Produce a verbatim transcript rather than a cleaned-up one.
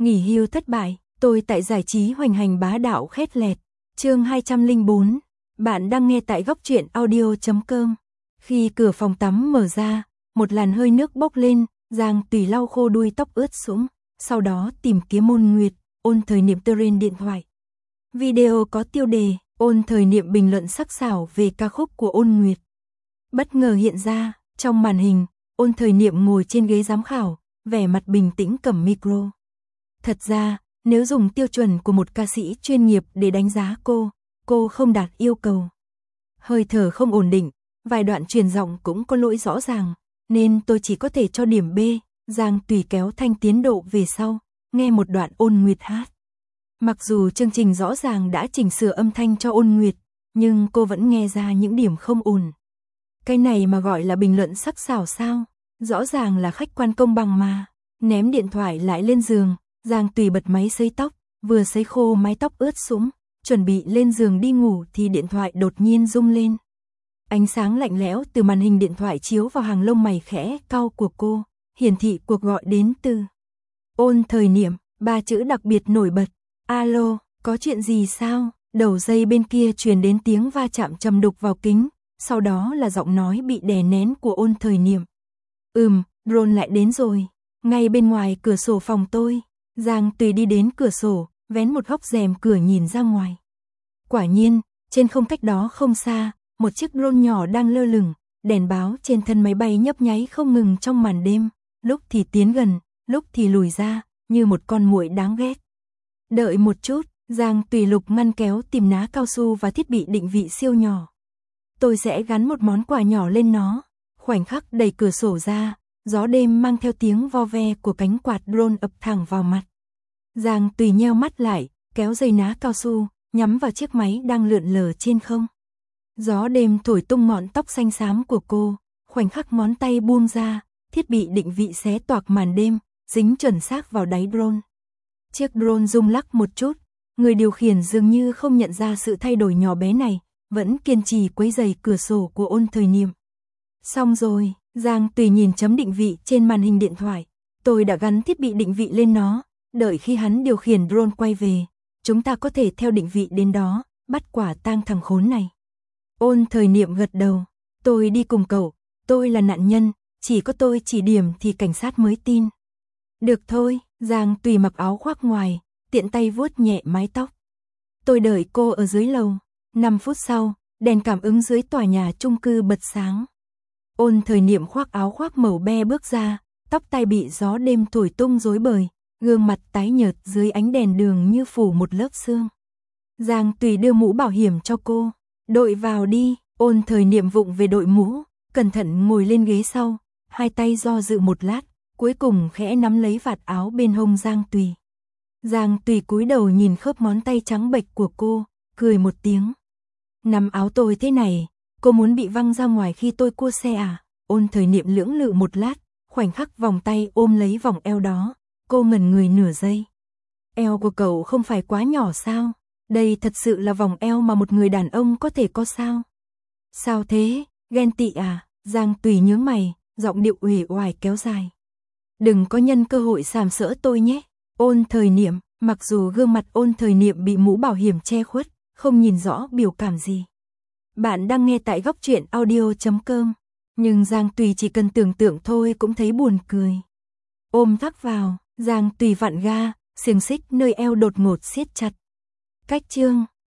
Nghỉ hưu thất bại, tôi tại giải trí hoành hành bá đạo khét lẹt. Chương hai trăm lẻ bốn. Bạn đang nghe tại góc truyện audio chấm com. Khi cửa phòng tắm mở ra, một làn hơi nước bốc lên, Giang Tùy lau khô đuôi tóc ướt sũng, sau đó tìm kiếm Ôn Nguyệt, Ôn Thời Niệm trên điện thoại. Video có tiêu đề, Ôn Thời Niệm bình luận sắc sảo về ca khúc của Ôn Nguyệt. Bất ngờ hiện ra, trong màn hình, Ôn Thời Niệm ngồi trên ghế giám khảo, vẻ mặt bình tĩnh cầm micro. Thật ra, nếu dùng tiêu chuẩn của một ca sĩ chuyên nghiệp để đánh giá cô, cô không đạt yêu cầu. Hơi thở không ổn định, vài đoạn truyền giọng cũng có lỗi rõ ràng, nên tôi chỉ có thể cho điểm B. Giang Tùy kéo thanh tiến độ về sau, nghe một đoạn Ôn Nguyệt hát. Mặc dù chương trình rõ ràng đã chỉnh sửa âm thanh cho Ôn Nguyệt, nhưng cô vẫn nghe ra những điểm không ổn. Cái này mà gọi là bình luận sắc sảo sao? Rõ ràng là khách quan công bằng mà. Ném điện thoại lại lên giường, Giang Tùy bật máy sấy tóc, vừa sấy khô mái tóc ướt sũng, chuẩn bị lên giường đi ngủ thì điện thoại đột nhiên rung lên. Ánh sáng lạnh lẽo từ màn hình điện thoại chiếu vào hàng lông mày khẽ cau của cô, hiển thị cuộc gọi đến từ Ôn Thời Niệm, ba chữ đặc biệt nổi bật. Alo, có chuyện gì sao? Đầu dây bên kia truyền đến tiếng va chạm trầm đục vào kính, sau đó là giọng nói bị đè nén của Ôn Thời Niệm. Ừm, drone lại đến rồi, ngay bên ngoài cửa sổ phòng tôi. Giang Tùy đi đến cửa sổ, vén một góc rèm cửa nhìn ra ngoài. Quả nhiên, trên không cách đó không xa, một chiếc drone nhỏ đang lơ lửng, đèn báo trên thân máy bay nhấp nháy không ngừng trong màn đêm, lúc thì tiến gần, lúc thì lùi ra, như một con muỗi đáng ghét. Đợi một chút, Giang Tùy lục ngăn kéo tìm ná cao su và thiết bị định vị siêu nhỏ. Tôi sẽ gắn một món quà nhỏ lên nó. Khoảnh khắc đẩy cửa sổ ra, gió đêm mang theo tiếng vo ve của cánh quạt drone ập thẳng vào mặt. Giang Tùy nheo mắt lại, kéo dây ná cao su, nhắm vào chiếc máy đang lượn lờ trên không. Gió đêm thổi tung ngọn tóc xanh xám của cô, khoảnh khắc ngón tay buông ra, thiết bị định vị xé toạc màn đêm, dính chuẩn xác vào đáy drone. Chiếc drone rung lắc một chút, người điều khiển dường như không nhận ra sự thay đổi nhỏ bé này, vẫn kiên trì quấy rầy cửa sổ của Ôn Thời Niệm. Xong rồi, Giang Tùy nhìn chấm định vị trên màn hình điện thoại. Tôi đã gắn thiết bị định vị lên nó, đợi khi hắn điều khiển drone quay về, chúng ta có thể theo định vị đến đó, bắt quả tang thằng khốn này. Ôn Thời Niệm gật đầu. Tôi đi cùng cậu, tôi là nạn nhân, chỉ có tôi chỉ điểm thì cảnh sát mới tin. Được thôi, Giang Tùy mặc áo khoác ngoài, tiện tay vuốt nhẹ mái tóc. Tôi đợi cô ở dưới lầu. năm phút sau, đèn cảm ứng dưới tòa nhà chung cư bật sáng. Ôn Thời Niệm khoác áo khoác màu be bước ra, tóc tai bị gió đêm thổi tung rối bời, gương mặt tái nhợt dưới ánh đèn đường như phủ một lớp sương. Giang Tùy đưa mũ bảo hiểm cho cô. Đội vào đi. Ôn Thời Niệm vụng về đội mũ, cẩn thận ngồi lên ghế sau, hai tay do dự một lát, cuối cùng khẽ nắm lấy vạt áo bên hông Giang Tùy. Giang Tùy cúi đầu nhìn khớp ngón tay trắng bệch của cô, cười một tiếng. Nắm áo tôi thế này, cô muốn bị văng ra ngoài khi tôi cua xe à? Ôn Thời Niệm lưỡng lự một lát, khoảnh khắc vòng tay ôm lấy vòng eo đó, cô ngẩn người nửa giây. Eo của cậu không phải quá nhỏ sao? Đây thật sự là vòng eo mà một người đàn ông có thể có sao? Sao thế? Ghen tị à? Giang Tùy nhướng mày, giọng điệu uể oải kéo dài. Đừng có nhân cơ hội sàm sỡ tôi nhé. Ôn Thời Niệm, mặc dù gương mặt Ôn Thời Niệm bị mũ bảo hiểm che khuất, không nhìn rõ biểu cảm gì. Bạn đang nghe tại góc truyện audio chấm com, nhưng Giang Tùy chỉ cần tưởng tượng thôi cũng thấy buồn cười. Ôm thắt vào, Giang Tùy vặn ga, xiềng xích nơi eo đột ngột siết chặt. Cách chương